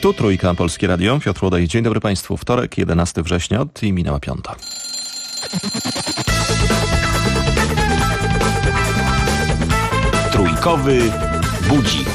Tu Trójka, Polskie Radio. Piotr Łodej. Dzień dobry Państwu. Wtorek, 11 września i minęła 5. Trójkowy budzik.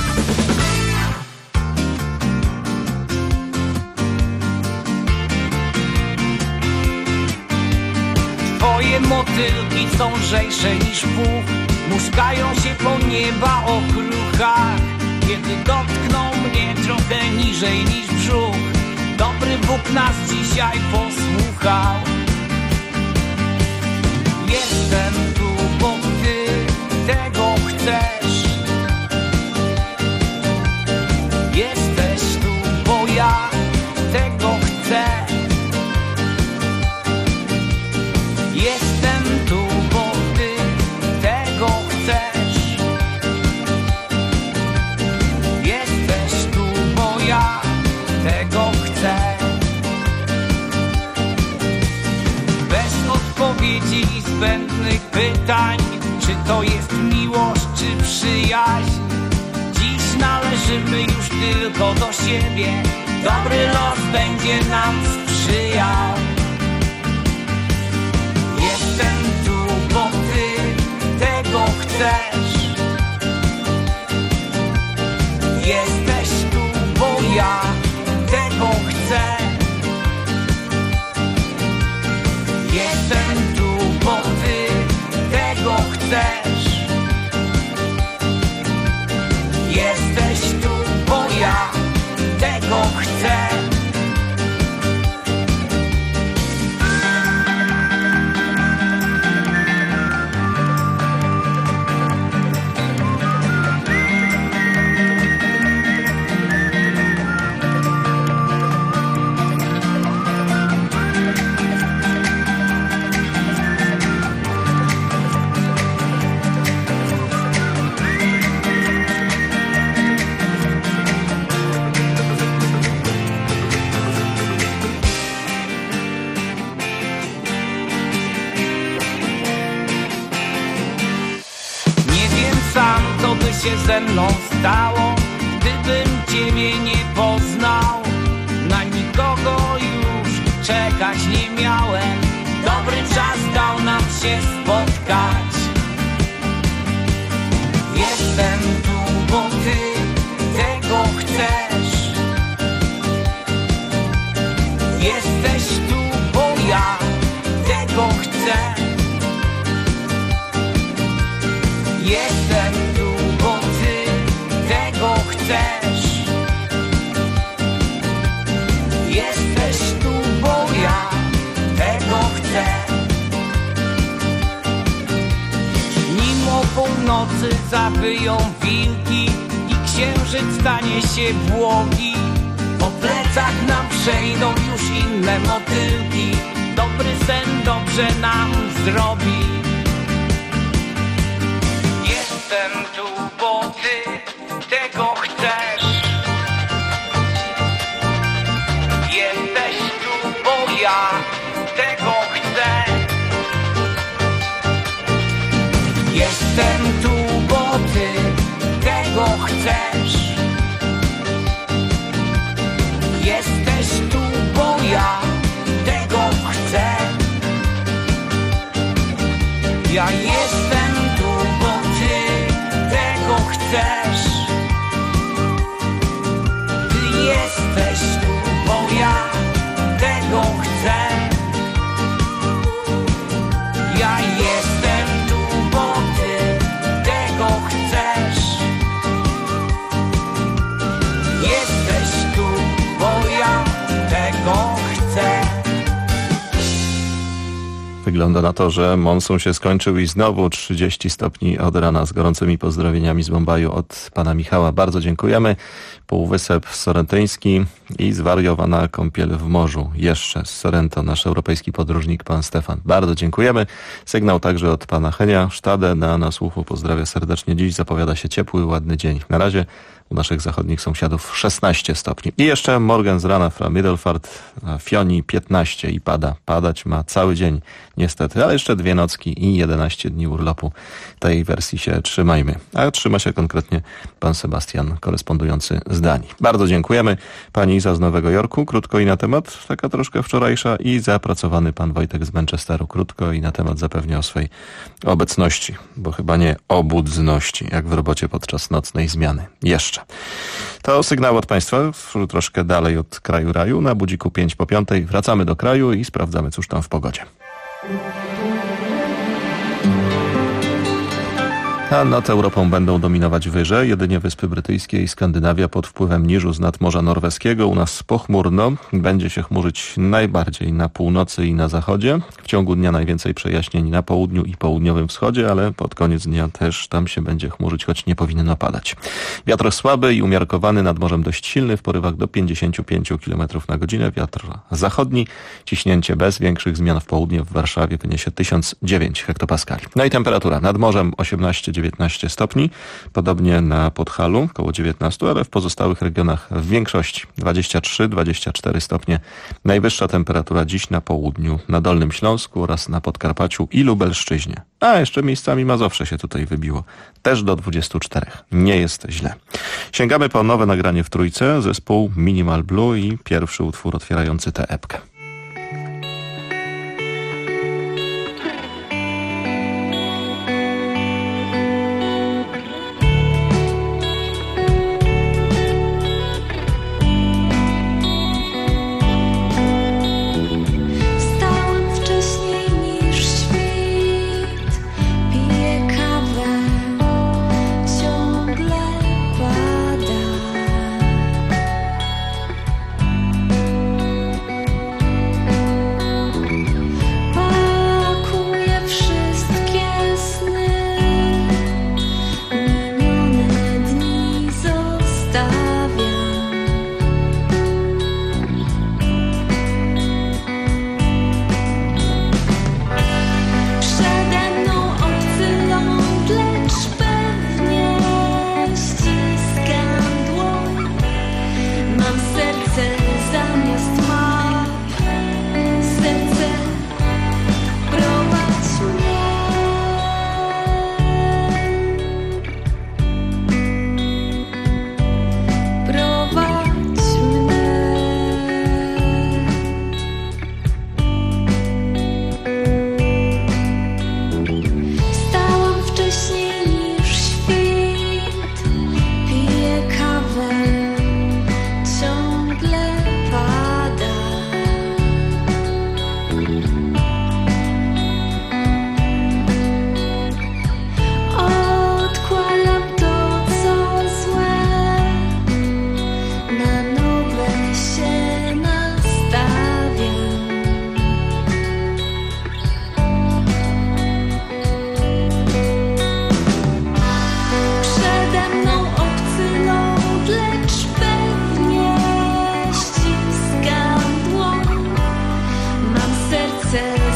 Twoje motylki są lżejsze niż puch, muskają się po nieba okruchach. Kiedy dotkną mnie trochę niżej niż brzuch, dobry Bóg nas dzisiaj posłuchał. Jestem tu, bo Ty tego chcesz. Jesteś tu, bo ja tego chcę. Jestem tu, bo Ty tego chcesz. Jesteś tu, bo ja tego chcę. Bez odpowiedzi i zbędnych pytań, czy to jest miłość, czy przyjaźń. Dziś należymy już tylko do siebie. Dobry los będzie nam sprzyjał. Jestem tu, bo Ty tego chcesz. Jesteś tu, bo ja tego chcę. Jestem tu, bo Ty tego chcesz. Jesteś tu, bo ja tego chcę. Się ze mną stało, gdybym Ciebie nie poznał. Na nikogo już czekać nie miałem. Dobry czas dał nam się spotkać. Jestem tu, bo Ty tego chcesz. Jesteś tu, bo ja tego chcę. Jestem tu, bo Ty tego chcesz. Jesteś tu, bo ja tego chcę. Nim o północy zawyją wilki i księżyc stanie się błogi, po plecach nam przejdą już inne motylki. Dobry sen dobrze nam zrobi. Jestem tu, bo Ty tego chcesz. Jesteś tu, bo ja tego chcę. Jestem tu, bo Ty tego chcesz. Jesteś tu, bo ja tego chcę. Ja jestem tu, bo Ty tego chcesz. Ty jesteś tu, bo ja tego chcę. Ja jestem tu, bo Ty tego chcesz. Jesteś tu, bo ja tego chcę. Wygląda na to, że monsun się skończył i znowu 30 stopni od rana z gorącymi pozdrowieniami z Bombaju od pana Michała. Bardzo dziękujemy. Półwysep Sorentyński, i zwariowana kąpiel w morzu. Jeszcze z Sorrento nasz europejski podróżnik pan Stefan. Bardzo dziękujemy. Sygnał także od pana Henia Sztadę na słuchu. Pozdrawia serdecznie. Dziś zapowiada się ciepły, ładny dzień. Na razie u naszych zachodnich sąsiadów 16 stopni. I jeszcze Morgen z rana fra Middelfart, Fioni 15 i pada. Padać ma cały dzień niestety, ale jeszcze 2 nocki i 11 dni urlopu. Tej wersji się trzymajmy. A trzyma się konkretnie pan Sebastian, korespondujący z Danii. Bardzo dziękujemy. Pani Iza z Nowego Jorku, krótko i na temat, taka troszkę wczorajsza, i zapracowany pan Wojtek z Manchesteru, krótko i na temat zapewnia o swej obecności, bo chyba nie obudzności, jak w robocie podczas nocnej zmiany. Jeszcze. To sygnał od państwa, troszkę dalej od kraju raju, na budziku 5 po 5. Wracamy do kraju i sprawdzamy, cóż tam w pogodzie. A nad Europą będą dominować wyże, jedynie Wyspy Brytyjskie i Skandynawia pod wpływem niżu z nadmorza norweskiego. U nas pochmurno, będzie się chmurzyć najbardziej na północy i na zachodzie. W ciągu dnia najwięcej przejaśnień na południu i południowym wschodzie, ale pod koniec dnia też tam się będzie chmurzyć, choć nie powinno padać. Wiatr słaby i umiarkowany, nad morzem dość silny, w porywach do 55 km na godzinę. Wiatr zachodni, ciśnięcie bez większych zmian w południe w Warszawie wyniesie 1009 hektopaskali. No i temperatura nad morzem 18-19 stopni, podobnie na Podhalu, około 19, ale w pozostałych regionach w większości 23-24 stopnie. Najwyższa temperatura dziś na południu, na Dolnym Śląsku oraz na Podkarpaciu i Lubelszczyźnie. A jeszcze miejscami Mazowsze się tutaj wybiło. Też do 24. Nie jest źle. Sięgamy po nowe nagranie w trójce, zespół Minimal Blue i pierwszy utwór otwierający tę epkę. Serce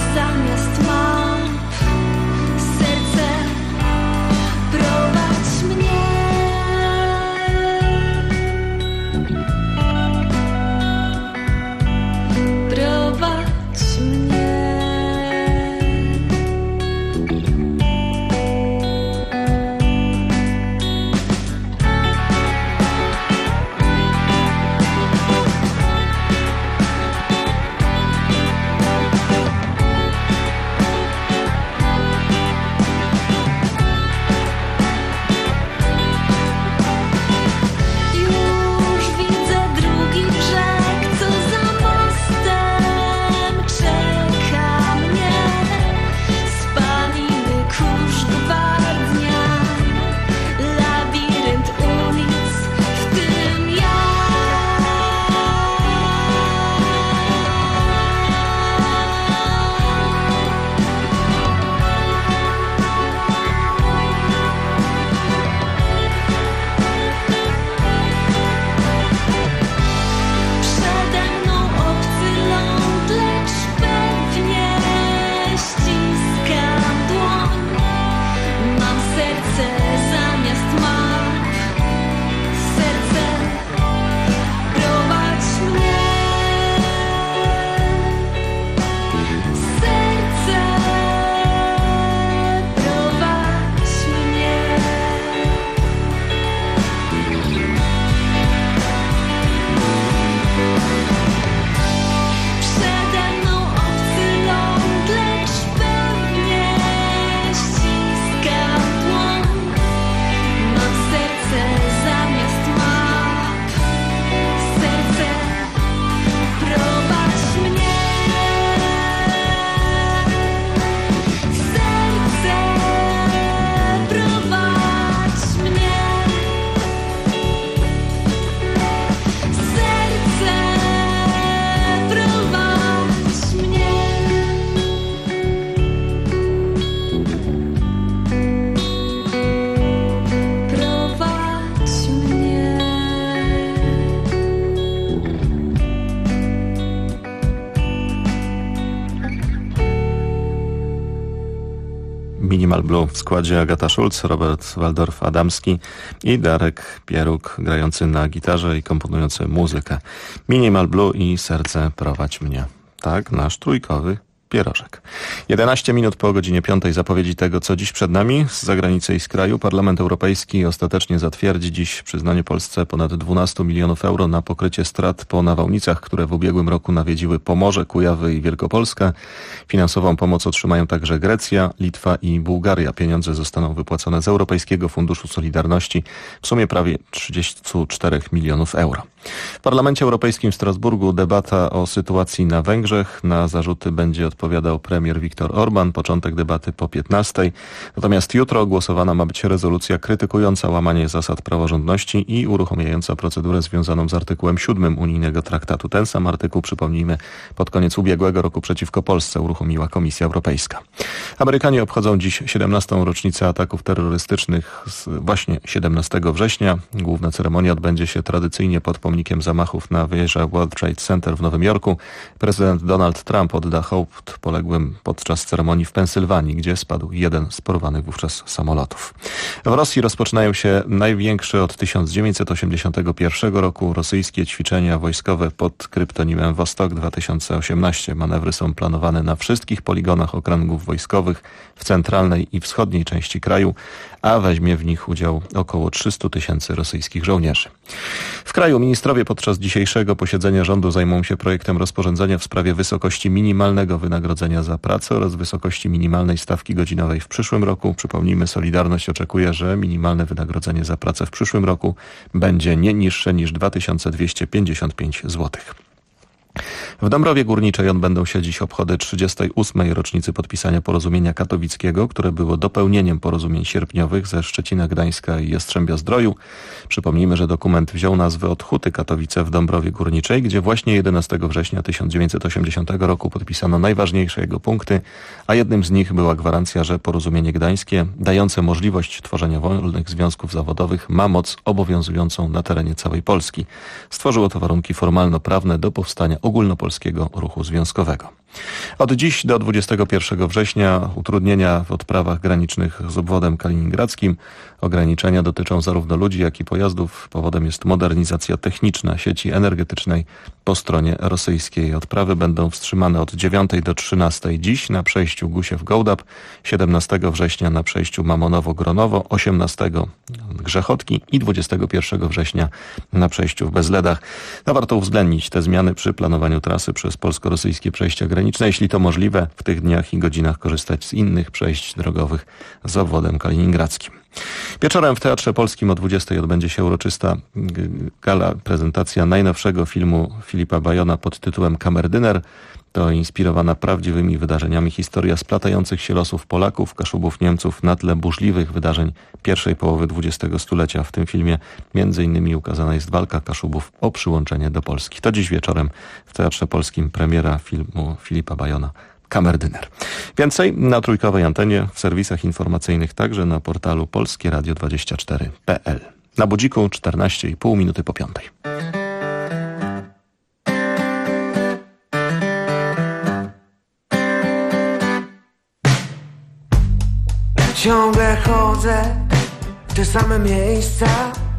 Minimal Blue w składzie Agata Schulz, Robert Waldorf-Adamski i Darek Pieruk grający na gitarze i komponujący muzykę. Minimal Blue i Serce prowadź mnie. Tak, nasz trójkowy pierożek. 11 minut po godzinie 5 zapowiedzi tego, co dziś przed nami. Z zagranicy i z kraju Parlament Europejski ostatecznie zatwierdzi dziś przyznanie Polsce ponad 12 milionów euro na pokrycie strat po nawałnicach, które w ubiegłym roku nawiedziły Pomorze, Kujawy i Wielkopolskę. Finansową pomoc otrzymają także Grecja, Litwa i Bułgaria. Pieniądze zostaną wypłacone z Europejskiego Funduszu Solidarności w sumie prawie 34 milionów euro. W Parlamencie Europejskim w Strasburgu debata o sytuacji na Węgrzech. Na zarzuty będzie odpowiadał premier Viktor Orbán. Początek debaty po 15. Natomiast jutro głosowana ma być rezolucja krytykująca łamanie zasad praworządności i uruchamiająca procedurę związaną z artykułem 7 unijnego traktatu. Ten sam artykuł, przypomnijmy, pod koniec ubiegłego roku przeciwko Polsce uruchomiła Komisja Europejska. Amerykanie obchodzą dziś 17. rocznicę ataków terrorystycznych właśnie 17 września. Główna ceremonia odbędzie się tradycyjnie pod pomnikiem zamachów na wieżę World Trade Center w Nowym Jorku. Prezydent Donald Trump odda hołd poległym podczas ceremonii w Pensylwanii, gdzie spadł jeden z porwanych wówczas samolotów. W Rosji rozpoczynają się największe od 1981 roku rosyjskie ćwiczenia wojskowe pod kryptonimem Wostok 2018. Manewry są planowane na wszystkich poligonach okręgów wojskowych w centralnej i wschodniej części kraju, a weźmie w nich udział około 300 tysięcy rosyjskich żołnierzy. W kraju ministrowie podczas dzisiejszego posiedzenia rządu zajmą się projektem rozporządzenia w sprawie wysokości minimalnego wynagrodzenia za pracę oraz wysokości minimalnej stawki godzinowej w przyszłym roku. Przypomnijmy, Solidarność oczekuje, że minimalne wynagrodzenie za pracę w przyszłym roku będzie nie niższe niż 2255 zł. W Dąbrowie Górniczej odbędą się dziś obchody 38. rocznicy podpisania porozumienia katowickiego, które było dopełnieniem porozumień sierpniowych ze Szczecina, Gdańska i Jastrzębia-Zdroju. Przypomnijmy, że dokument wziął nazwę od Huty Katowice w Dąbrowie Górniczej, gdzie właśnie 11 września 1980 roku podpisano najważniejsze jego punkty, a jednym z nich była gwarancja, że porozumienie gdańskie, dające możliwość tworzenia wolnych związków zawodowych, ma moc obowiązującą na terenie całej Polski. Stworzyło to warunki formalno-prawne do powstania ogólnopolskiego ruchu związkowego. Od dziś do 21 września utrudnienia w odprawach granicznych z obwodem kaliningradzkim. Ograniczenia dotyczą zarówno ludzi, jak i pojazdów. Powodem jest modernizacja techniczna sieci energetycznej po stronie rosyjskiej. Odprawy będą wstrzymane od 9 do 13 dziś na przejściu Gusiew-Gołdap, 17 września na przejściu Mamonowo-Gronowo, 18 Grzechotki i 21 września na przejściu w Bezledach. Warto uwzględnić te zmiany przy planowaniu trasy przez polsko-rosyjskie przejścia graniczne. Jeśli to możliwe, w tych dniach i godzinach korzystać z innych przejść drogowych z obwodem kaliningradzkim. Wieczorem w Teatrze Polskim o 20 odbędzie się uroczysta gala, prezentacja najnowszego filmu Filipa Bajona pod tytułem Kamerdyner. To inspirowana prawdziwymi wydarzeniami historia splatających się losów Polaków, Kaszubów, Niemców na tle burzliwych wydarzeń pierwszej połowy XX stulecia. W tym filmie między innymi ukazana jest walka Kaszubów o przyłączenie do Polski. To dziś wieczorem w Teatrze Polskim premiera filmu Filipa Bajona Kamerdyner. Więcej na trójkowej antenie, w serwisach informacyjnych, także na portalu polskieradio24.pl. Na budziku 14,5 minuty po 5. Ciągle chodzę w te same miejsca,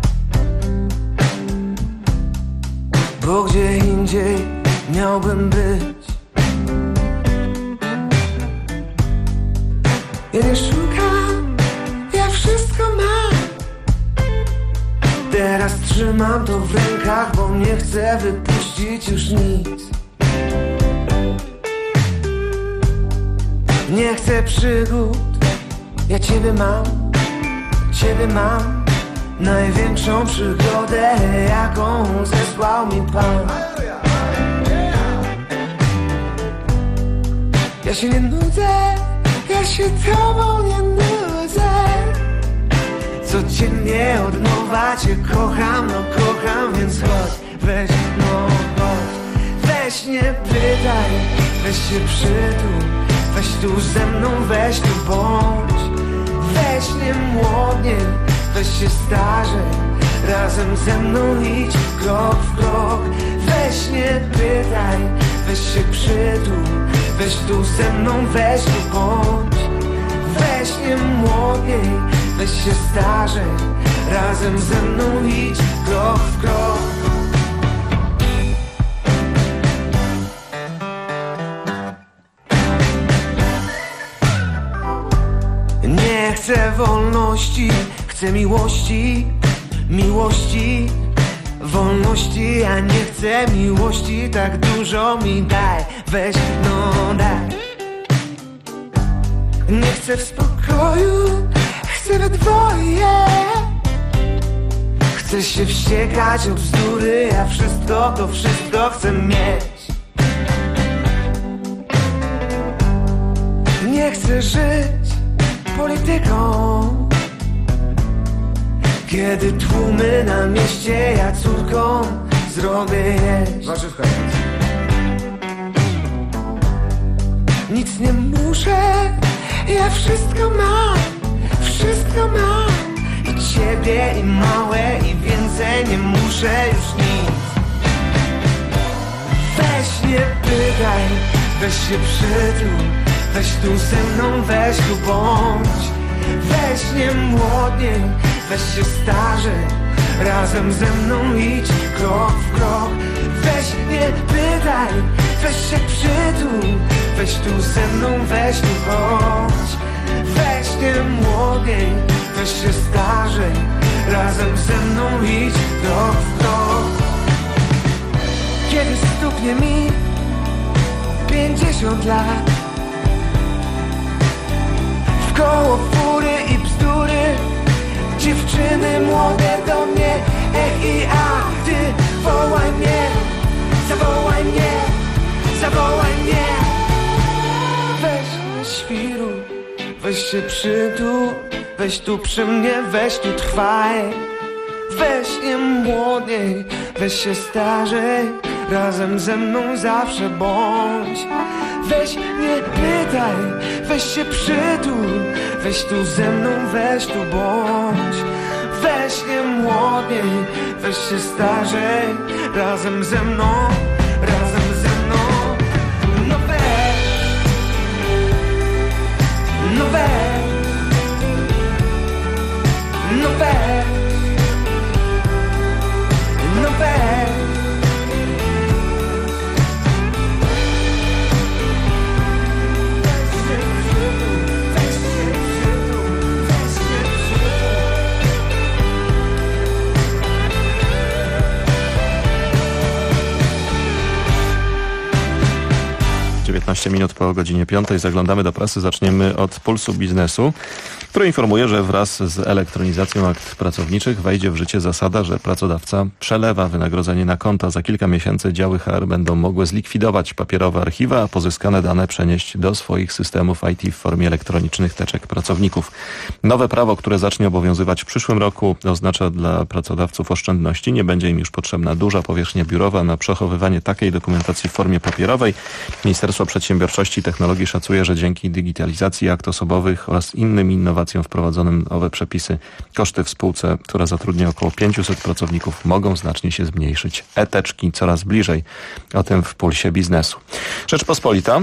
bo gdzie indziej miałbym być. Ja nie szukam, ja wszystko mam. Teraz trzymam to w rękach, bo nie chcę wypuścić już nic. Nie chcę przygód, ja Ciebie mam, największą przygodę, jaką zesłał mi Pan. Ja się nie nudzę, ja się Tobą nie nudzę. Codziennie od nowa Cię kocham, no kocham, więc chodź, weź, no chodź. Weź nie pytaj, weź się przytul, weź tu ze mną, weź tu bądź. Weź nie młodnie, weź się starzej, razem ze mną idź krok w krok. Weź nie pytaj, weź się przytul, weź tu ze mną, weź tu bądź. Weź nie młodniej, weź się starzej, razem ze mną idź krok w krok. Nie chcę wolności, chcę miłości, miłości, wolności. Ja nie chcę miłości, tak dużo mi daj, weź no daj. Nie chcę w spokoju, chcę we dwoje. Chcę się wściekać o bzdury, ja wszystko, to wszystko chcę mieć. Nie chcę żyć polityką, kiedy tłumy na mieście ja córką zrobię jeść. Nic nie muszę, ja wszystko mam, wszystko mam. I ciebie, i małe, i więcej nie muszę już nic. Weź nie pytaj, weź się przytul, weź tu ze mną, weź tu bądź. Weź nie młodniej, weź się starzej, razem ze mną idź krok w krok. Weź nie pytaj, weź się przytul, weź tu ze mną, weź tu chodź. Weź nie młodniej, weź się starzej, razem ze mną idź krok w krok. Kiedy stuknie mi 50 lat, wkoło fury i bzdury, dziewczyny młode do mnie, i a ty wołaj mnie, zawołaj mnie, zawołaj mnie. Weź nie świruj, weź się przytul, weź tu przy mnie, weź tu trwaj. Weź nie młodniej, weź się starzej, razem ze mną zawsze bądź. Weź nie pytaj, weź się przytul, weź tu ze mną, weź tu bądź. Weź nie młodniej, weź się starzej, razem ze mną, razem ze mną. No weź, no weź, no weź, no weź. Minut po godzinie 5 zaglądamy do prasy. Zaczniemy od Pulsu Biznesu, który informuje, że wraz z elektronizacją akt pracowniczych wejdzie w życie zasada, że pracodawca przelewa wynagrodzenie na konta. Za kilka miesięcy działy HR będą mogły zlikwidować papierowe archiwa, a pozyskane dane przenieść do swoich systemów IT w formie elektronicznych teczek pracowników. Nowe prawo, które zacznie obowiązywać w przyszłym roku, oznacza dla pracodawców oszczędności. Nie będzie im już potrzebna duża powierzchnia biurowa na przechowywanie takiej dokumentacji w formie papierowej. Ministerstwo Przedsiębiorczości i Technologii szacuje, że dzięki digitalizacji akt osobowych oraz innym innowacjom wprowadzonym nowe przepisy, koszty w spółce, która zatrudnia około 500 pracowników, mogą znacznie się zmniejszyć. E-teczki coraz bliżej. O tym w Pulsie Biznesu. Rzeczpospolita.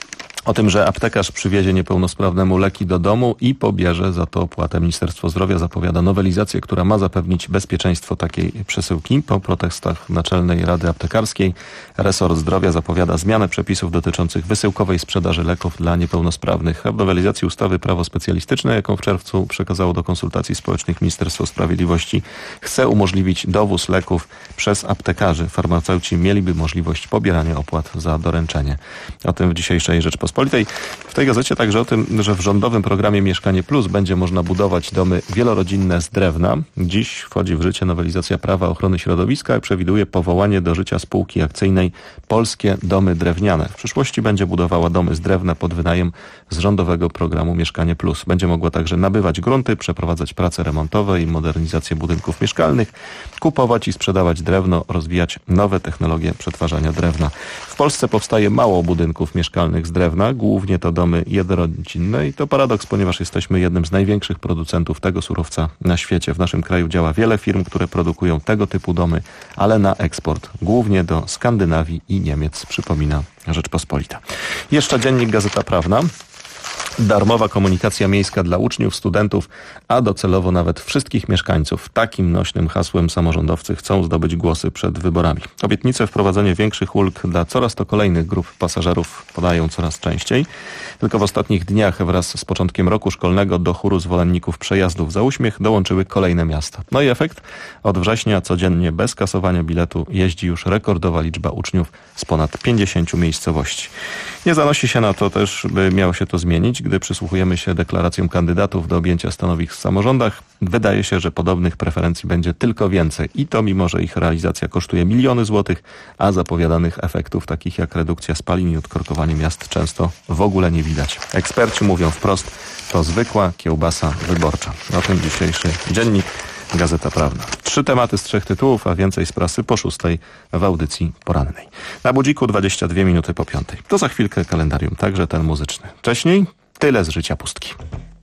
O tym, że aptekarz przywiezie niepełnosprawnemu leki do domu i pobierze za to opłatę. Ministerstwo Zdrowia zapowiada nowelizację, która ma zapewnić bezpieczeństwo takiej przesyłki. Po protestach Naczelnej Rady Aptekarskiej resort zdrowia zapowiada zmianę przepisów dotyczących wysyłkowej sprzedaży leków dla niepełnosprawnych. W nowelizacji ustawy Prawo Specjalistyczne, jaką w czerwcu przekazało do konsultacji społecznych Ministerstwo Sprawiedliwości, chce umożliwić dowóz leków przez aptekarzy. Farmaceuci mieliby możliwość pobierania opłat za doręczenie. O tym w dzisiejszej Rzeczpospolitej. W tej gazecie także o tym, że w rządowym programie Mieszkanie Plus będzie można budować domy wielorodzinne z drewna. Dziś wchodzi w życie nowelizacja prawa ochrony środowiska i przewiduje powołanie do życia spółki akcyjnej Polskie Domy Drewniane. W przyszłości będzie budowała domy z drewna pod wynajem z rządowego programu Mieszkanie Plus. Będzie mogła także nabywać grunty, przeprowadzać prace remontowe i modernizację budynków mieszkalnych, kupować i sprzedawać drewno, rozwijać nowe technologie przetwarzania drewna. W Polsce powstaje mało budynków mieszkalnych z drewna, głównie to domy jednorodzinne i to paradoks, ponieważ jesteśmy jednym z największych producentów tego surowca na świecie. W naszym kraju działa wiele firm, które produkują tego typu domy, ale na eksport, głównie do Skandynawii i Niemiec, przypomina Rzeczpospolita. Jeszcze dziennik Gazeta Prawna. Darmowa komunikacja miejska dla uczniów, studentów, a docelowo nawet wszystkich mieszkańców. Takim nośnym hasłem samorządowcy chcą zdobyć głosy przed wyborami. Obietnice wprowadzenie większych ulg dla coraz to kolejnych grup pasażerów podają coraz częściej. Tylko w ostatnich dniach wraz z początkiem roku szkolnego do chóru zwolenników przejazdów za uśmiech dołączyły kolejne miasta. No i efekt? Od września codziennie bez kasowania biletu jeździ już rekordowa liczba uczniów z ponad 50 miejscowości. Nie zanosi się na to też, by miało się to zmienić. Gdy przysłuchujemy się deklaracjom kandydatów do objęcia stanowisk w samorządach, wydaje się, że podobnych preferencji będzie tylko więcej. I to mimo, że ich realizacja kosztuje miliony złotych, a zapowiadanych efektów takich jak redukcja spalin i odkorkowanie miast często w ogóle nie widać. Eksperci mówią wprost, to zwykła kiełbasa wyborcza. O tym dzisiejszy dziennik Gazeta Prawna. 3 tematy z 3 tytułów, a więcej z prasy po 6 w audycji porannej. Na Budziku 22 minuty po 5. To za chwilkę kalendarium, także ten muzyczny. Wcześniej tyle z życia pustki.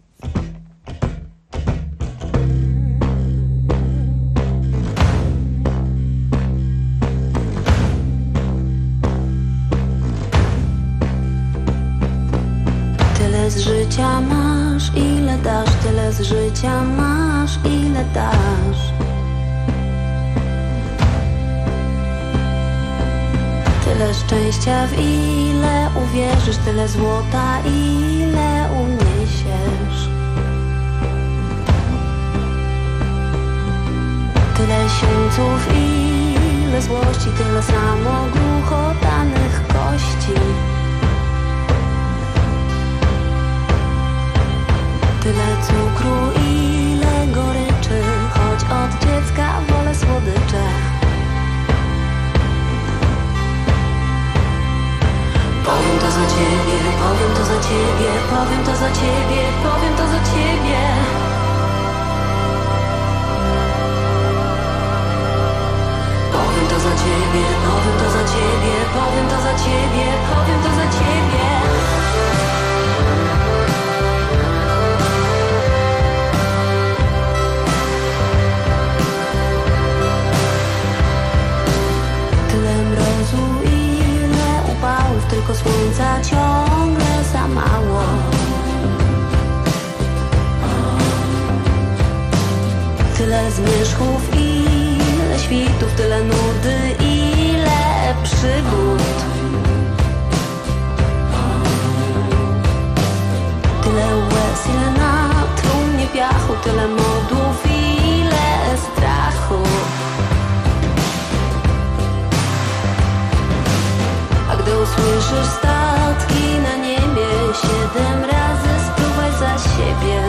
Tyle z życia masz, ile dasz, tyle z życia masz, ile dasz. Tyle szczęścia, w ile uwierzysz, tyle złota, ile uniesiesz. Tyle sieńców, ile złości, tyle samo gruchotanych kości. Tyle cukru, ile goryczy, choć od dziecka wolę słodycze. Powiem to za ciebie, powiem to za ciebie, powiem to za ciebie, powiem to za ciebie. Powiem to za ciebie, powiem to za ciebie, powiem to za ciebie, powiem to za ciebie. Tylko słońca ciągle za mało. Tyle zmierzchów, ile świtów, tyle nudy, ile przygód. Tyle łez, ile na trumnie piachu, tyle modłów, ile strachu. Gdy usłyszysz statki na niebie, 7 razy spróbuj za siebie.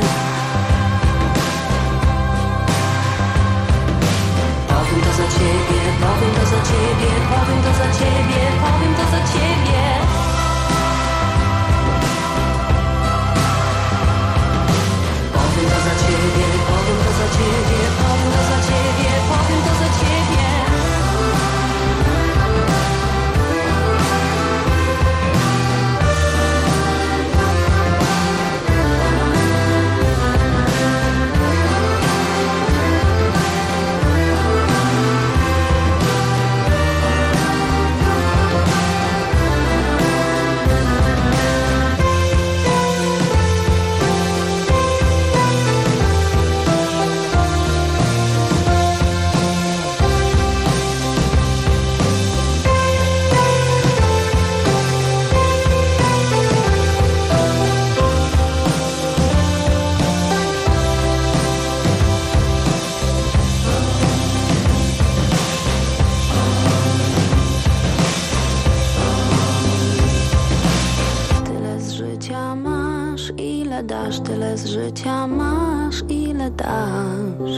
Powiem to za ciebie, powiem to za ciebie, powiem to za ciebie, powiem to za ciebie. Powiem to za ciebie, powiem to za ciebie, powiem to za ciebie, powiem to za ciebie. Tyle z życia masz, ile dasz.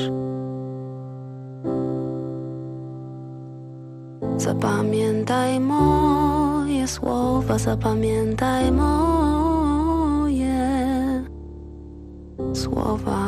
Zapamiętaj moje słowa, zapamiętaj moje słowa.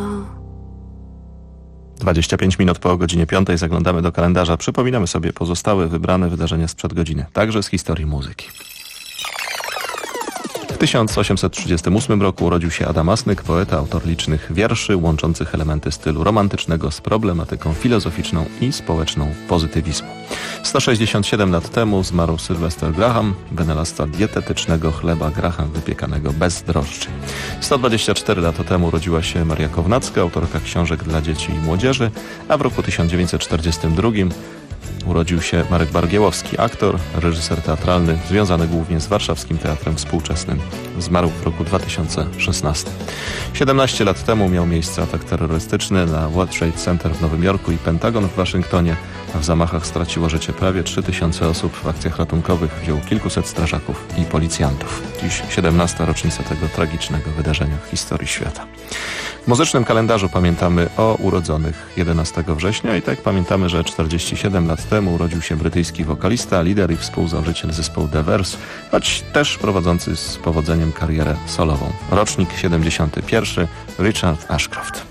25 minut po godzinie 5 zaglądamy do kalendarza. Przypominamy sobie pozostałe wybrane wydarzenia sprzed godziny, także z historii muzyki. 1838 roku urodził się Adam Asnyk, poeta, autor licznych wierszy łączących elementy stylu romantycznego z problematyką filozoficzną i społeczną pozytywizmu. 167 lat temu zmarł Sylvester Graham, wynalazca dietetycznego chleba Graham wypiekanego bez drożdży. 124 lata temu urodziła się Maria Kownacka, autorka książek dla dzieci i młodzieży, a w roku 1942 urodził się Marek Bargiełowski, aktor, reżyser teatralny, związany głównie z warszawskim teatrem współczesnym. Zmarł w roku 2016. 17 lat temu miał miejsce atak terrorystyczny na World Trade Center w Nowym Jorku i Pentagon w Waszyngtonie. W zamachach straciło życie prawie 3000 osób. W akcjach ratunkowych wzięło kilkuset strażaków i policjantów. Dziś 17. rocznica tego tragicznego wydarzenia w historii świata. W muzycznym kalendarzu pamiętamy o urodzonych 11 września i tak pamiętamy, że 47 lat temu urodził się brytyjski wokalista, lider i współzałożyciel zespołu The Verve, choć też prowadzący z powodzeniem karierę solową. Rocznik 71. Richard Ashcroft.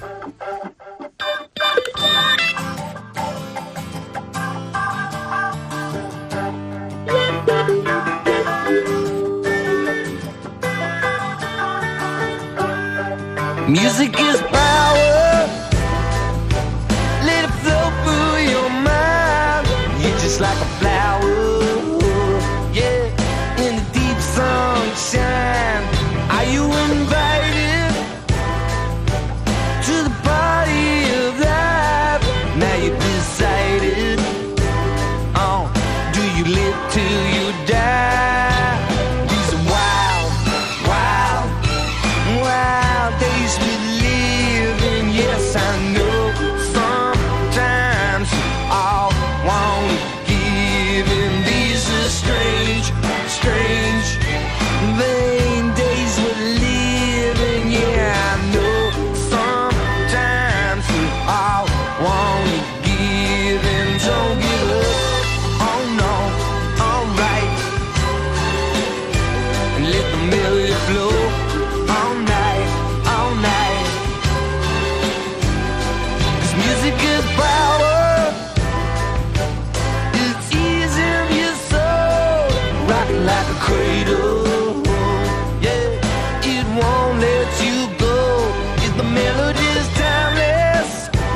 Music is power. Let it flow through your mind. You're just like a flower, yeah, in the deep sunshine. Are you invited to the party of life? Now you decided. Oh, do you live till you die? These are wild, wild, wild days we live in. Yes, I know sometimes all won't give in. These are strange, strange, vain days we're living. Yeah, I know sometimes we all won't give in. Don't give up, oh no, alright, and let the melody flow all night, all night. 'Cause music is power, it's easy in your soul, rocking like a cradle, yeah, it won't let you go. If the melody is timeless,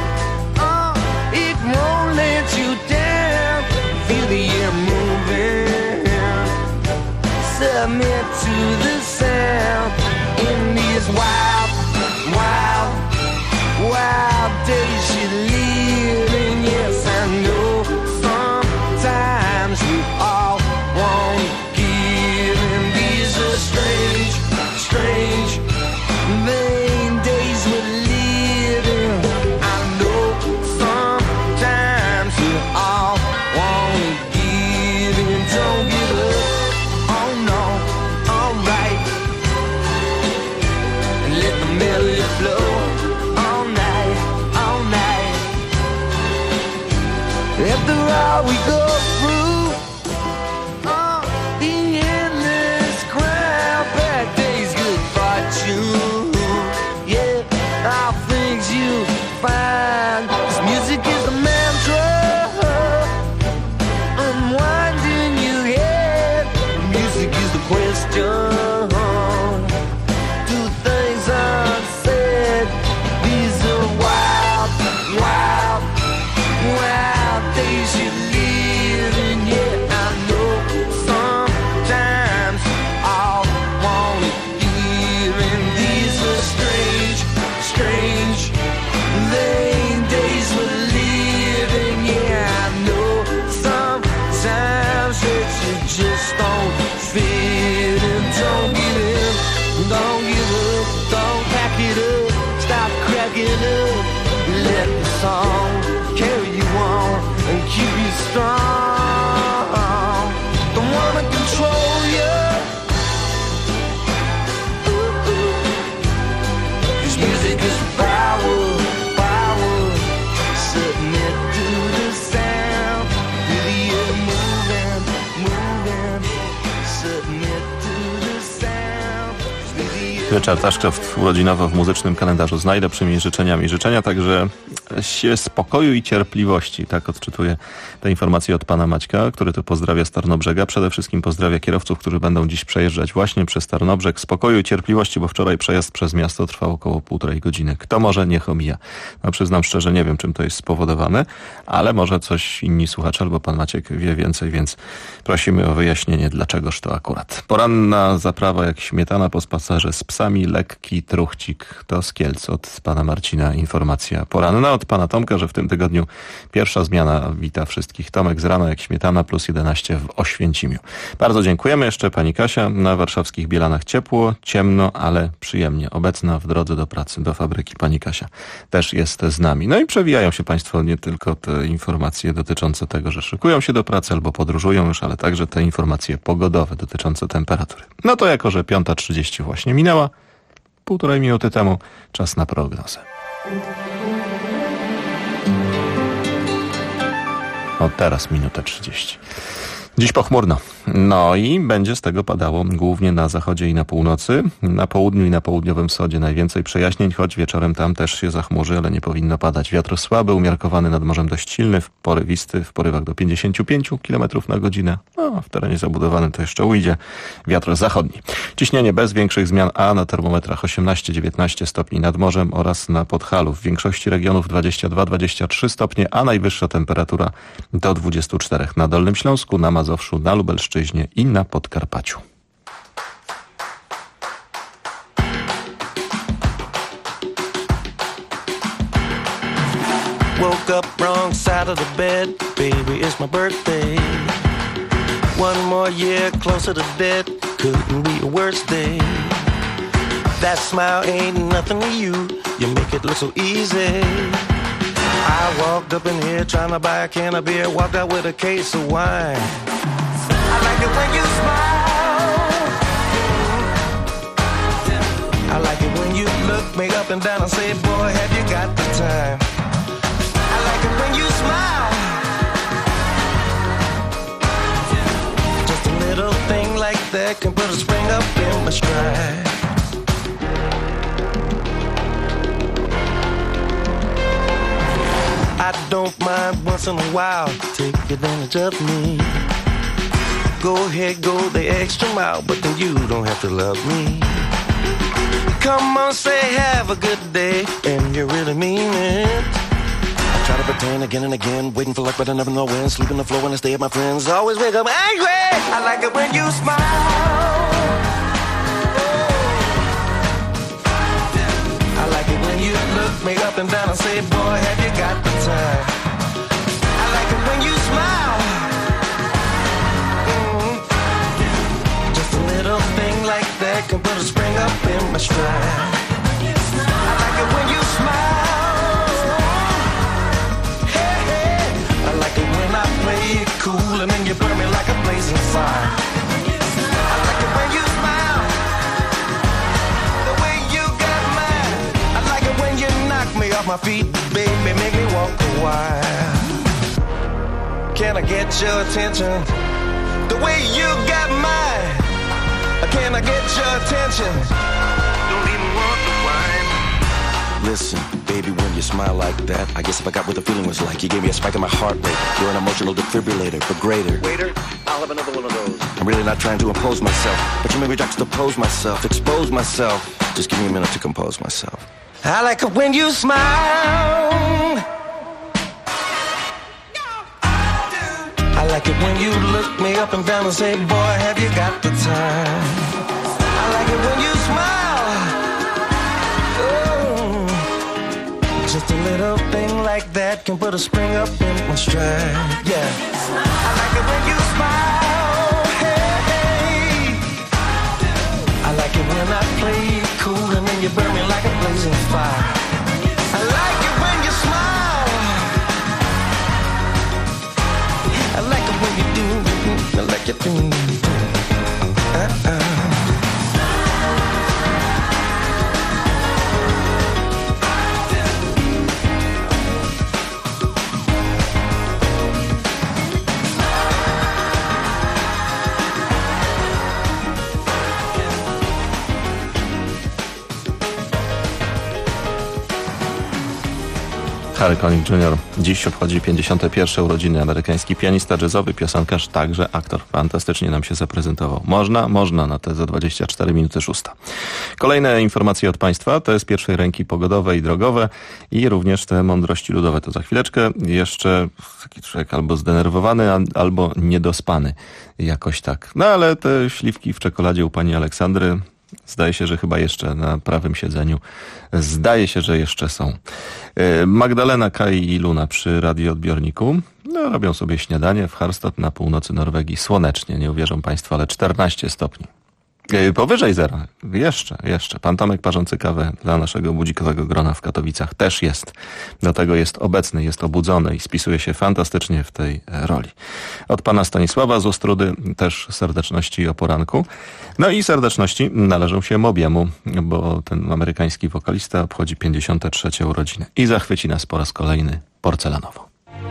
it won't let you down. Feel the air moving, submit to the sound. In these wild, wild, wild days you're living. Yes, I know sometimes we all won't give in. These are strange, strange, vain days we're living. I know sometimes we all won't give in. Don't give up, oh no, alright, and let the melody flow all night, all night. After all we go through, the endless crowd, bad days, good fortune, yeah, all things you find. 'Cause music is the mantra, unwinding your head. Music is the question, do things unsaid. These are wild, wild, wild days you're living. Yeah, I know sometimes all won't give in. These are strange, strange, vain days we're living. Yeah, I know sometimes that you just don't fit in. Don't give in, don't give up, don't pack it up, stop cracking up. Let the song carry you on and keep you strong. Don't wanna control you, 'cause music is power, power. Submit to the sound, feel the air moving, moving. Submit to the sound, feel the Ryszard Aszczow urodzinowo w muzycznym kalendarzu z najlepszymi życzeniami. Życzenia także spokoju i cierpliwości. Tak odczytuję te informacje od pana Maćka, który tu pozdrawia z Tarnobrzega. Przede wszystkim pozdrawia kierowców, którzy będą dziś przejeżdżać właśnie przez Tarnobrzeg. Spokoju i cierpliwości, bo wczoraj przejazd przez miasto trwał około 1,5 godziny. Kto może, niech omija. No, przyznam szczerze, nie wiem, czym to jest spowodowane, ale może coś inni słuchacze albo pan Maciek wie więcej, więc prosimy o wyjaśnienie, dlaczegoż to akurat. Poranna zaprawa jak śmietana po spacerze z psami, lekki truchcik. To z Kielc od pana Marcina informacja poranna. Od pana Tomka, że w tym tygodniu pierwsza zmiana wita wszystkich. Tomek z rana jak śmietana plus 11 w Oświęcimiu. Bardzo dziękujemy. Jeszcze pani Kasia. Na warszawskich Bielanach ciepło, ciemno, ale przyjemnie. Obecna w drodze do pracy, do fabryki pani Kasia też jest z nami. No i przewijają się państwo nie tylko te informacje dotyczące tego, że szykują się do pracy albo podróżują już, ale także te informacje pogodowe dotyczące temperatury. No to jako, że 5:30 właśnie minęła, 1,5 minuty temu, czas na prognozę. Od teraz 1:30. Dziś pochmurno. No i będzie z tego padało głównie na zachodzie i na północy. Na południu i na południowym wschodzie najwięcej przejaśnień, choć wieczorem tam też się zachmurzy, ale nie powinno padać. Wiatr słaby, umiarkowany nad morzem dość silny, porywisty, w porywach do 55 km na godzinę. No, w terenie zabudowanym to jeszcze ujdzie. Wiatr zachodni. Ciśnienie bez większych zmian, a na termometrach 18-19 stopni nad morzem oraz na Podhalu. W większości regionów 22-23 stopnie, a najwyższa temperatura do 24 na Dolnym Śląsku, na Mazowszu, na Lubelszczyźnie i na Podkarpaciu. Woke up wrong side of the bed, baby, it's my birthday. One more year closer to death, couldn't be a worse day. That smile ain't nothing to you, you make it look so easy. I walked up in here trying to buy a can of beer, walked out with a case of wine. I like it when you smile. I like it when you look me up and down and say, boy, have you got the time? I like it when you smile. Just a little thing like that can put a spring up in my stride. I don't mind once in a while, take advantage of me. Go ahead, go the extra mile, but then you don't have to love me. Come on, say have a good day, and you really mean it. I try to pretend again and again, waiting for luck, but I never know when. Sleep on the floor when I stay at my friends, always wake up angry. I like it when you smile. I like it when you look me up and down and say, boy, have you got the time? I like it when you smile. Just a little thing like that can put a spring up in my stride. I like it when you smile. Hey, hey. I like it when I play it cool and then you burn me like a blazing fire. I like it when you smile. The way you got mine. I like it when you knock me off my feet, baby, make me walk a while. Can I get your attention? The way you got mine. Can I get your attention? Don't even want to whine. Listen, baby, when you smile like that, I guess if I got what the feeling was like, you gave me a spike in my heart rate. You're an emotional defibrillator, but greater. Waiter, I'll have another one of those. I'm really not trying to impose myself, but you made me juxtapose myself, expose myself. Just give me a minute to compose myself. I like it when you smile. I like it when you look me up and down and say, boy, have you got the time? I like it when you smile. Oh, just a little thing like that can put a spring up in my stride. Yeah, I like it when you smile. Hey, hey. I like it when I play it cool and then you burn me like a blazing fire. I like it when you smile. I like it when you do, I like it when you do. Harry Connick Jr. dziś obchodzi 51. urodziny. Amerykański pianista jazzowy, piosenkarz, także aktor. Fantastycznie nam się zaprezentował. Można na te za 24 minuty 6. Kolejne informacje od Państwa to jest pierwszej ręki pogodowe i drogowe i również te mądrości ludowe. To za chwileczkę. Jeszcze taki człowiek albo zdenerwowany, albo niedospany. Jakoś tak. No ale te śliwki w czekoladzie u pani Aleksandry zdaje się, że chyba jeszcze na prawym siedzeniu. Zdaje się, że jeszcze są. Magdalena, Kai i Luna przy radioodbiorniku. No, robią sobie śniadanie w Harstad na północy Norwegii. Słonecznie, nie uwierzą Państwo, ale 14 stopni. Powyżej zera. Jeszcze. Pan Tomek parzący kawę dla naszego budzikowego grona w Katowicach też jest. Do tego jest obecny, jest obudzony i spisuje się fantastycznie w tej roli. Od pana Stanisława z Ostródy też serdeczności o poranku. No i serdeczności należą się Mobiemu, bo ten amerykański wokalista obchodzi 53. urodziny i zachwyci nas po raz kolejny porcelanowo.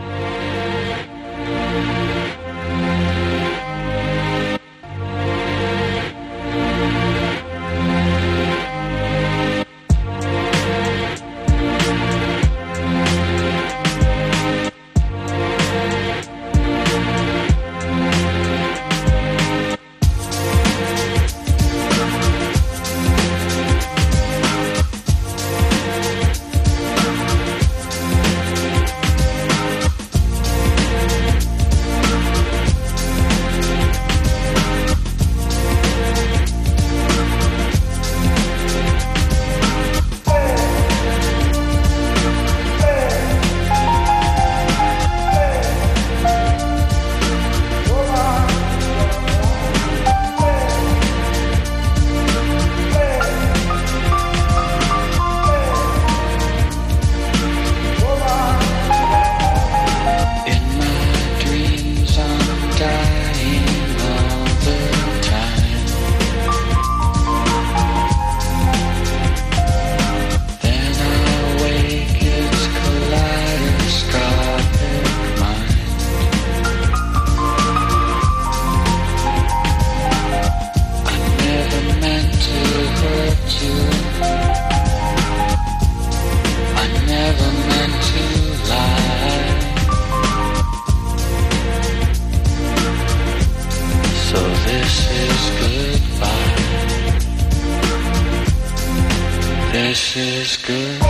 This is good.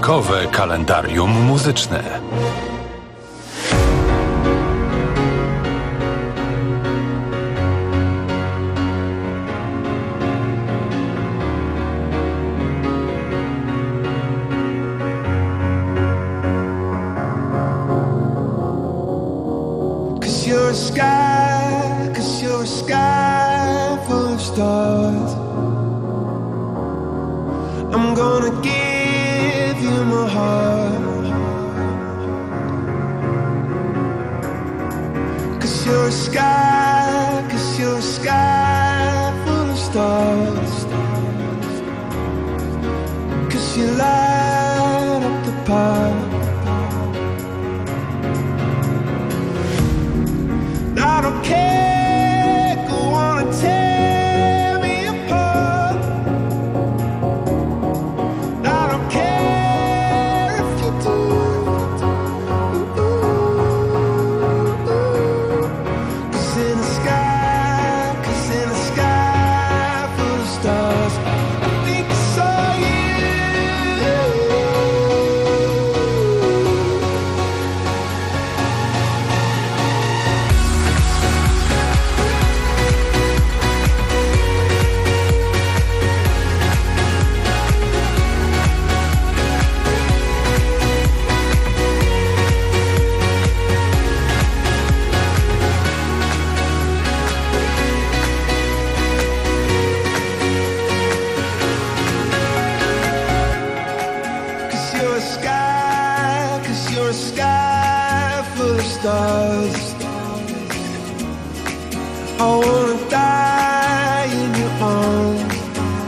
Wtorkowe kalendarium muzyczne. Cause you're a sky full of stars. I'm gonna give you my heart. Cause you're a sky full of stars. Cause you light up the path. I don't care, go on and tear me apart. I don't care if you do. Cause in the sky full of stars, I think I saw you. Cause you're a sky full of stars. I wanna die in your arms.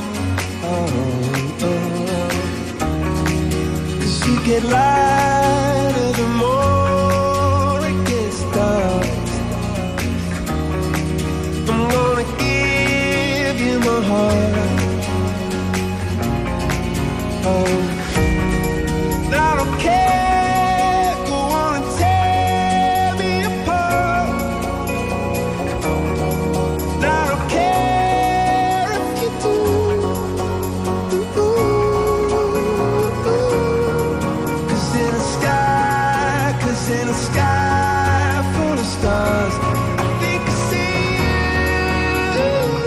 Cause you get lighter the more it gets dark. I'm gonna give you my heart. I don't care, go on and tear me apart. I don't care if you do. Cause in the sky full of stars, I think I see you.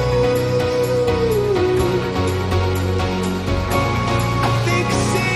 I think I see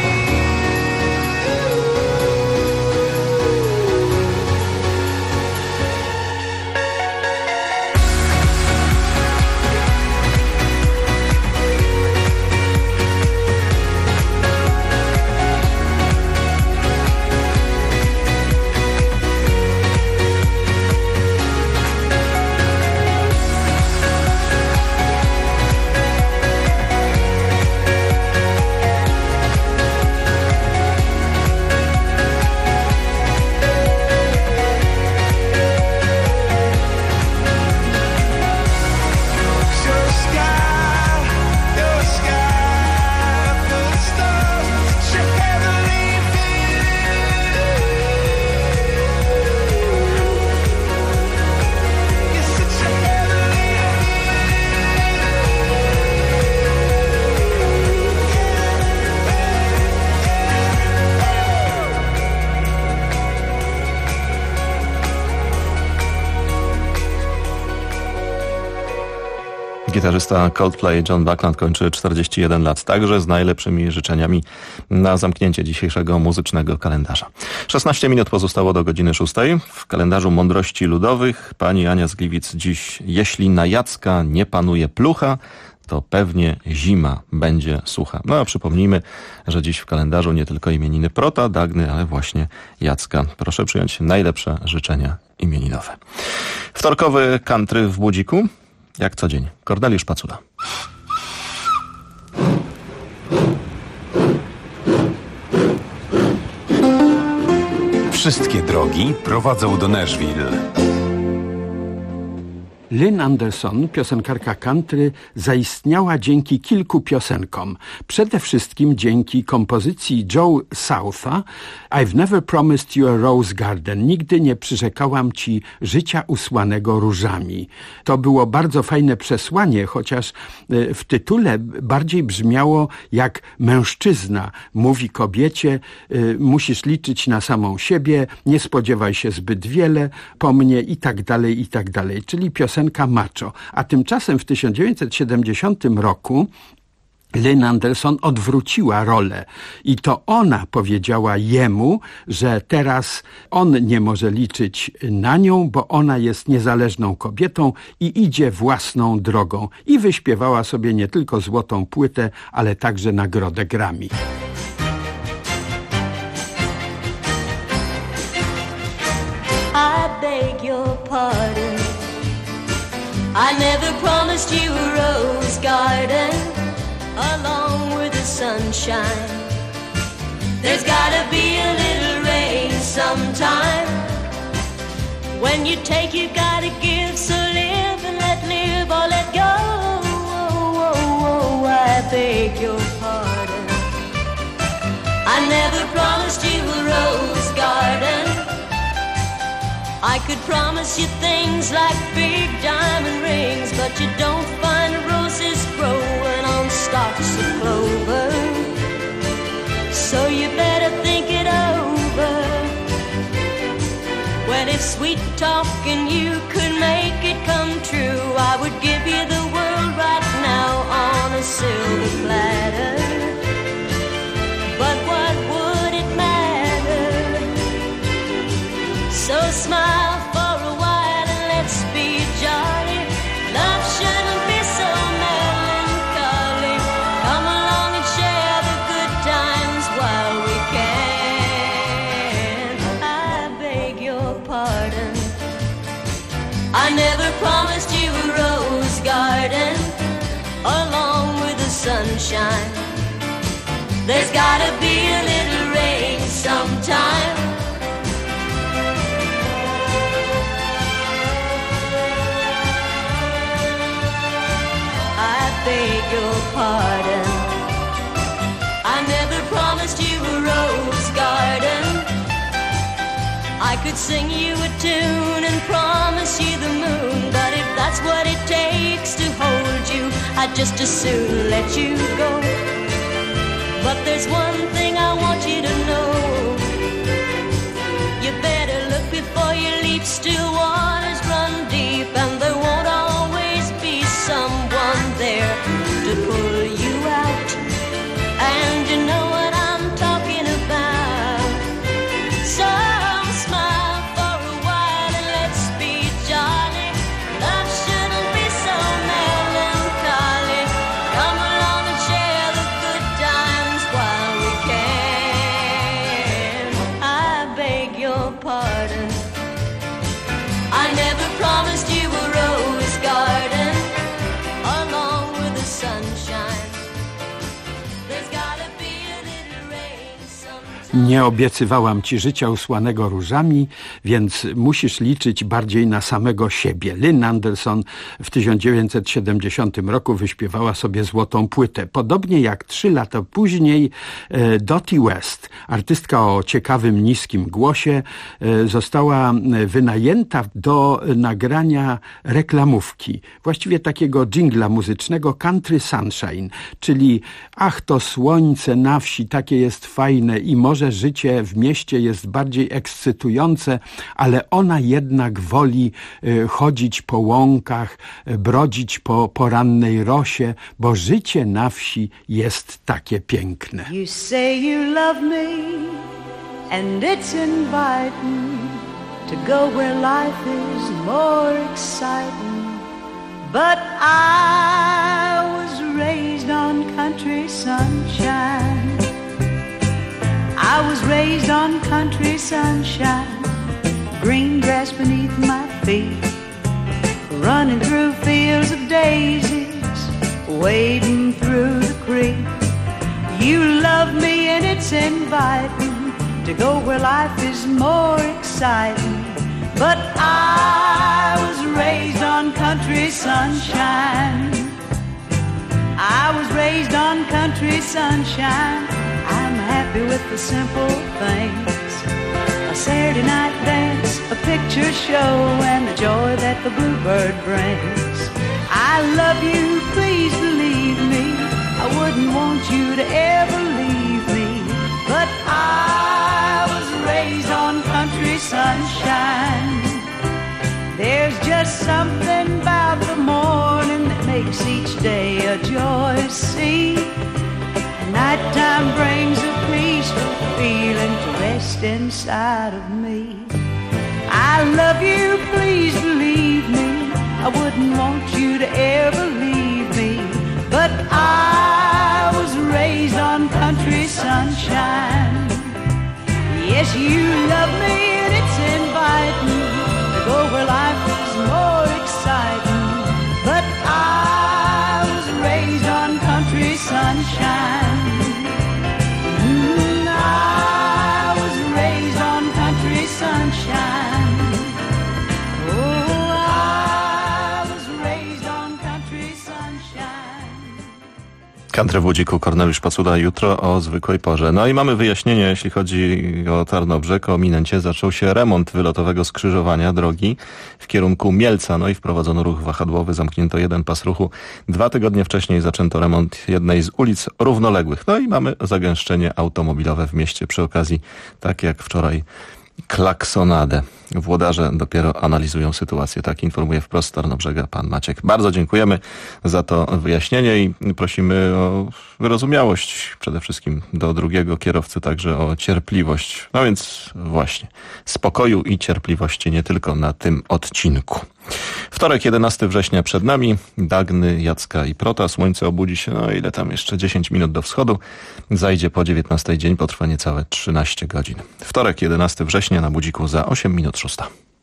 Gitarzysta Coldplay John Buckland kończy 41 lat, także z najlepszymi życzeniami na zamknięcie dzisiejszego muzycznego kalendarza. 16 minut pozostało do godziny 6. W kalendarzu mądrości ludowych pani Ania z Gliwic dziś: jeśli na Jacka nie panuje plucha, to pewnie zima będzie sucha. No a przypomnijmy, że dziś w kalendarzu nie tylko imieniny Prota, Dagny, ale właśnie Jacka. Proszę przyjąć najlepsze życzenia imieninowe. Wtorkowy country w budziku. Jak co dzień. Korneliusz Pacula. Wszystkie drogi prowadzą do Nashville. Lynn Anderson, piosenkarka country, zaistniała dzięki kilku piosenkom. Przede wszystkim dzięki kompozycji Joe Southa I've never promised you a rose garden. Nigdy nie przyrzekałam ci życia usłanego różami. To było bardzo fajne przesłanie, chociaż w tytule bardziej brzmiało jak mężczyzna mówi kobiecie: musisz liczyć na samą siebie, nie spodziewaj się zbyt wiele po mnie i tak dalej, czyli piosenka macho. A tymczasem w 1970 roku Lynn Anderson odwróciła rolę i to ona powiedziała jemu, że teraz on nie może liczyć na nią, bo ona jest niezależną kobietą i idzie własną drogą. I wyśpiewała sobie nie tylko złotą płytę, ale także nagrodę Grammy. I beg your pardon. I never promised you a rose garden along with the sunshine. There's gotta be a little rain sometime. When you take, you gotta give. So live and let live or let go. I beg your pardon. I never promised you a rose garden. I could promise you things like big diamond rings, but you don't find roses growing on stalks of clover. So you better think it over. Well, if sweet talking you could make it come true, I would give you the world right now on a silver platter. But what would it matter? So smile for a while and let's be jolly. Love shouldn't be so melancholy. Come along and share the good times while we can. I beg your pardon. I never promised you a rose garden along with the sunshine. There's gotta be a little rain sometime. I beg your pardon. I never promised you a rose garden. I could sing you a tune and promise you the moon, but if that's what it takes to hold you, I'd just as soon let you go. But there's one thing I want you to know. You better look before you leap. Still waters run deep, and there won't always be someone there to pull you out. And you know what I'm talking about. So smile for a while and let's be jolly. Love shouldn't be so melancholy. Come along and share the good times while we can. I beg your pardon. I never promised you a rose garden along with the sunshine. There's gotta be a little rain sometime. Nie obiecywałam ci życia usłanego różami, więc musisz liczyć bardziej na samego siebie. Lynn Anderson w 1970 roku wyśpiewała sobie złotą płytę. Podobnie jak 3 lata później Dottie West, artystka o ciekawym, niskim głosie, została wynajęta do nagrania reklamówki, właściwie takiego dżingla muzycznego Country Sunshine, czyli ach, to słońce na wsi takie jest fajne i może życie w mieście jest bardziej ekscytujące, ale ona jednak woli chodzić po łąkach, brodzić po porannej rosie, bo życie na wsi jest takie piękne. You say you love me and it's inviting to go where life is more exciting. But I was raised on country sunshine. I was raised on country sunshine. Green grass beneath my feet, running through fields of daisies, wading through the creek. You love me and it's inviting to go where life is more exciting. But I was raised on country country sunshine. I was raised on country sunshine. I'm happy with the simple things. A Saturday night dance, a picture show, and the joy that the bluebird brings. I love you, please believe me. I wouldn't want you to ever leave me. But I was raised on country sunshine. There's just something about the morning that makes each day a joy. See, and nighttime brings a peaceful feeling to rest inside of me. I love you, please believe me. I wouldn't want you to ever leave me. But I was raised on country sunshine. Yes, you love me and it's inviting to go where life is more exciting. But I was raised on country sunshine. I was raised on country sunshine. Oh, I was raised on country sunshine. Country w Łudziku, Korneliusz Pacuda, jutro o zwykłej porze. No i mamy wyjaśnienie, jeśli chodzi o Tarnobrzeg, o Minencie. Zaczął się remont wylotowego skrzyżowania drogi w kierunku Mielca. No i wprowadzono ruch wahadłowy, zamknięto jeden pas ruchu. 2 tygodnie wcześniej zaczęto remont jednej z ulic równoległych. No i mamy zagęszczenie automobilowe w mieście przy okazji, tak jak wczoraj, klaksonadę. Włodarze dopiero analizują sytuację. Tak informuje wprost z Tarnobrzega pan Maciek. Bardzo dziękujemy za to wyjaśnienie i prosimy o wyrozumiałość przede wszystkim do drugiego kierowcy, także o cierpliwość. No więc właśnie, spokoju i cierpliwości nie tylko na tym odcinku. Wtorek, 11 września przed nami. Dagny, Jacka i Prota. Słońce obudzi się, no ile tam jeszcze 10 minut do wschodu. Zajdzie po 19 dzień, potrwa niecałe 13 godzin. Wtorek, 11 września na Budziku za 8 minut 6.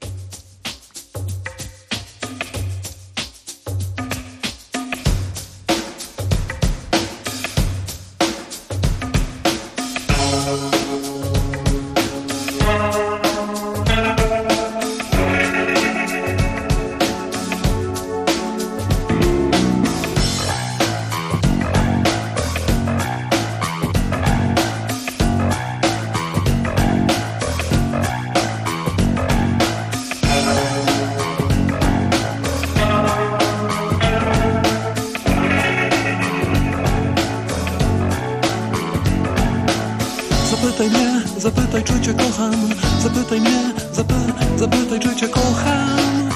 Zapytaj mnie, zapytaj, czy cię kocham. Zapytaj mnie, zapytaj, czy cię kocham.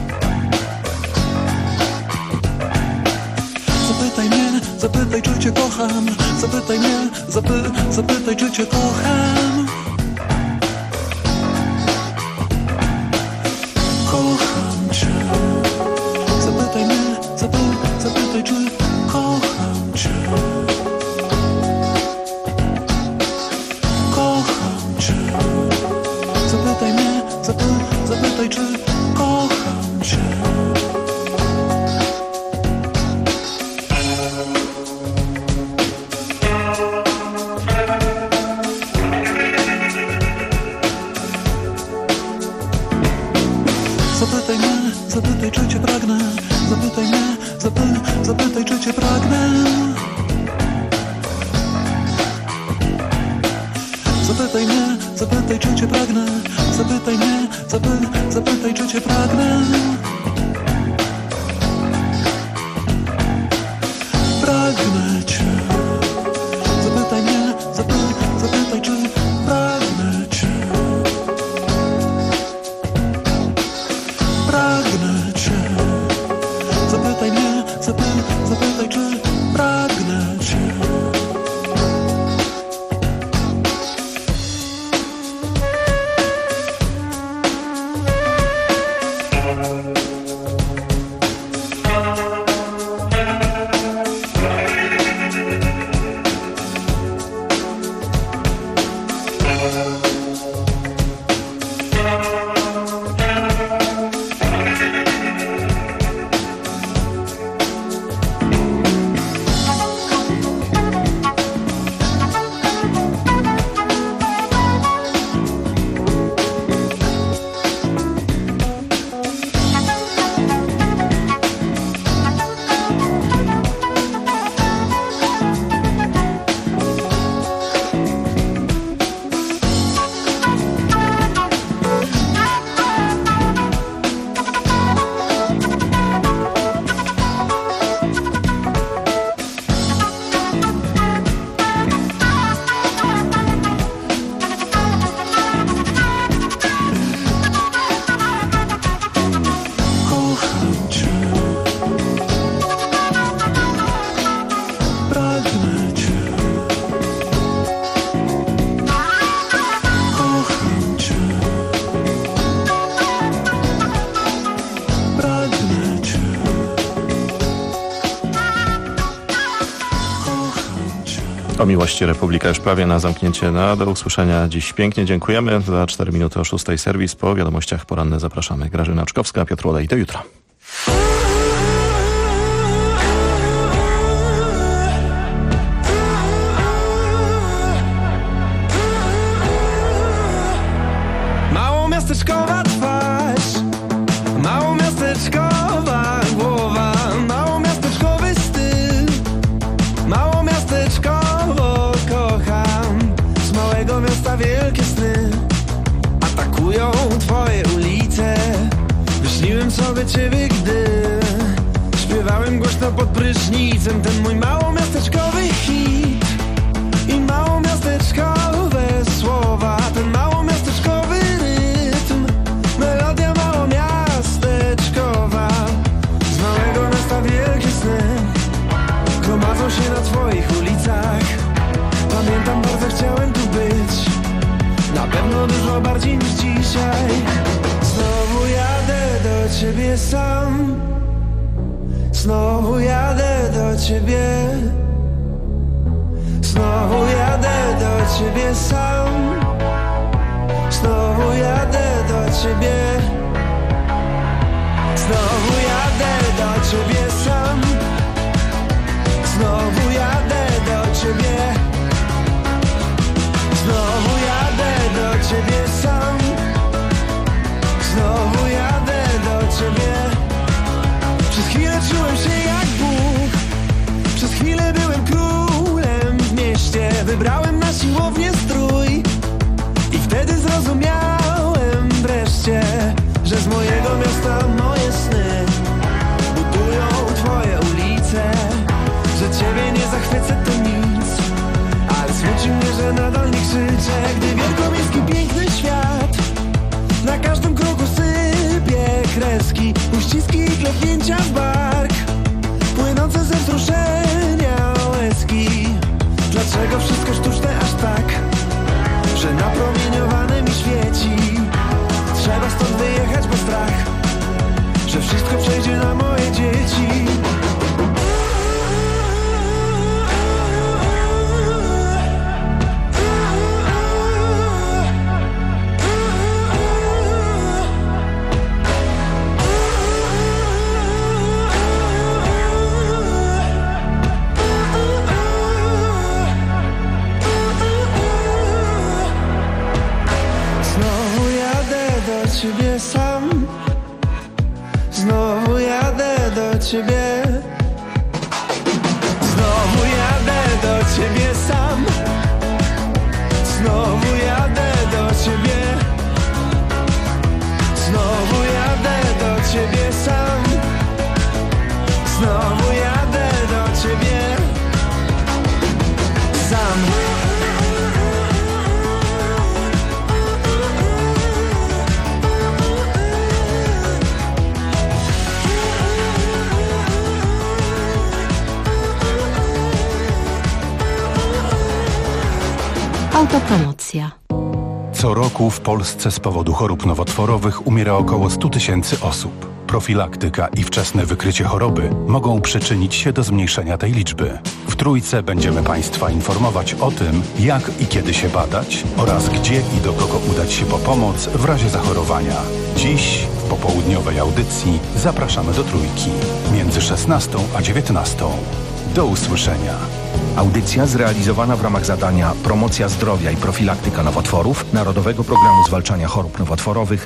Zapytaj mnie, zapytaj, czy cię kocham. Zapytaj mnie, zapytaj, czy cię kocham. Kocham cię. Zapytaj mnie, zapytaj, czy kocham cię. Zapytaj mnie, zapytaj, czy kocham cię. Zapytaj mnie, zapytaj, czy cię pragnę. Zapytaj mnie, zapytaj, czy cię pragnę. Zapytaj mnie, zapytaj, czy cię pragnę. Zapytaj mnie, zapytaj, czy cię pragnę. Pragnę cię. Zapytaj mnie, zapytaj, czy pragnę cię. Pragnę cię. Zapytaj mnie, zapytaj, czy pragnę cię. O miłości Republika już prawie na zamknięcie. Do usłyszenia dziś. Pięknie dziękujemy. Za 4 minuty o 6 serwis. Po wiadomościach poranne zapraszamy. Grażyna Oczkowska, Piotr Łodej. Do jutra. Miasteczkowa twarz, małomiasteczkowa głowa, małomiasteczkowy styl, małomiasteczkowo kocham. Z małego miasta wielkie sny atakują twoje ulice. Wyśniłem sobie ciebie, gdy śpiewałem głośno pod prysznicem ten mój małomiasteczkowy hit i małomiasteczkowe słowa, ten małomiasteczkowy melodia małomiasteczkowa. Z małego miasta wielkie sny gromadzą się na twoich ulicach. Pamiętam, bardzo chciałem tu być, na pewno dużo bardziej niż dzisiaj. Znowu jadę do ciebie sam, znowu jadę do ciebie, znowu jadę do ciebie sam, znowu jadę do ciebie, znowu jadę do ciebie sam, znowu jadę do ciebie, znowu jadę do ciebie sam, znowu jadę do ciebie. Przez chwilę czułem się jak Bóg, przez chwilę byłem królem w mieście. Wybrałem na siłownię strój i wtedy zrozumiałem wreszcie, że z mojego miasta moje sny budują twoje ulice. Że ciebie nie zachwycę to nic, ale smuci mnie, że nadal nie krzyczę, gdy wielkomiejski piękny świat na każdym kroku sypie kreski, uściski i klepnięcia w bark, płynące ze wzruszenia łezki. Dlaczego wszystko sztuczne aż tak, że napromieniowane mi świeci? Trzeba stąd wyjechać, bo strach, że wszystko przejdzie na moje dzieci. Ciebie sam, znowu jadę do ciebie, znowu jadę do ciebie sam, znowu jadę do ciebie, znowu jadę do ciebie sam, znowu jadę do ciebie sam. Autopromocja. Co roku w Polsce z powodu chorób nowotworowych umiera około 100 000 osób. Profilaktyka i wczesne wykrycie choroby mogą przyczynić się do zmniejszenia tej liczby. W Trójce będziemy Państwa informować o tym, jak i kiedy się badać oraz gdzie i do kogo udać się po pomoc w razie zachorowania. Dziś w popołudniowej audycji zapraszamy do Trójki między 16 a 19. Do usłyszenia. Audycja zrealizowana w ramach zadania Promocja zdrowia i profilaktyka nowotworów Narodowego Programu Zwalczania Chorób Nowotworowych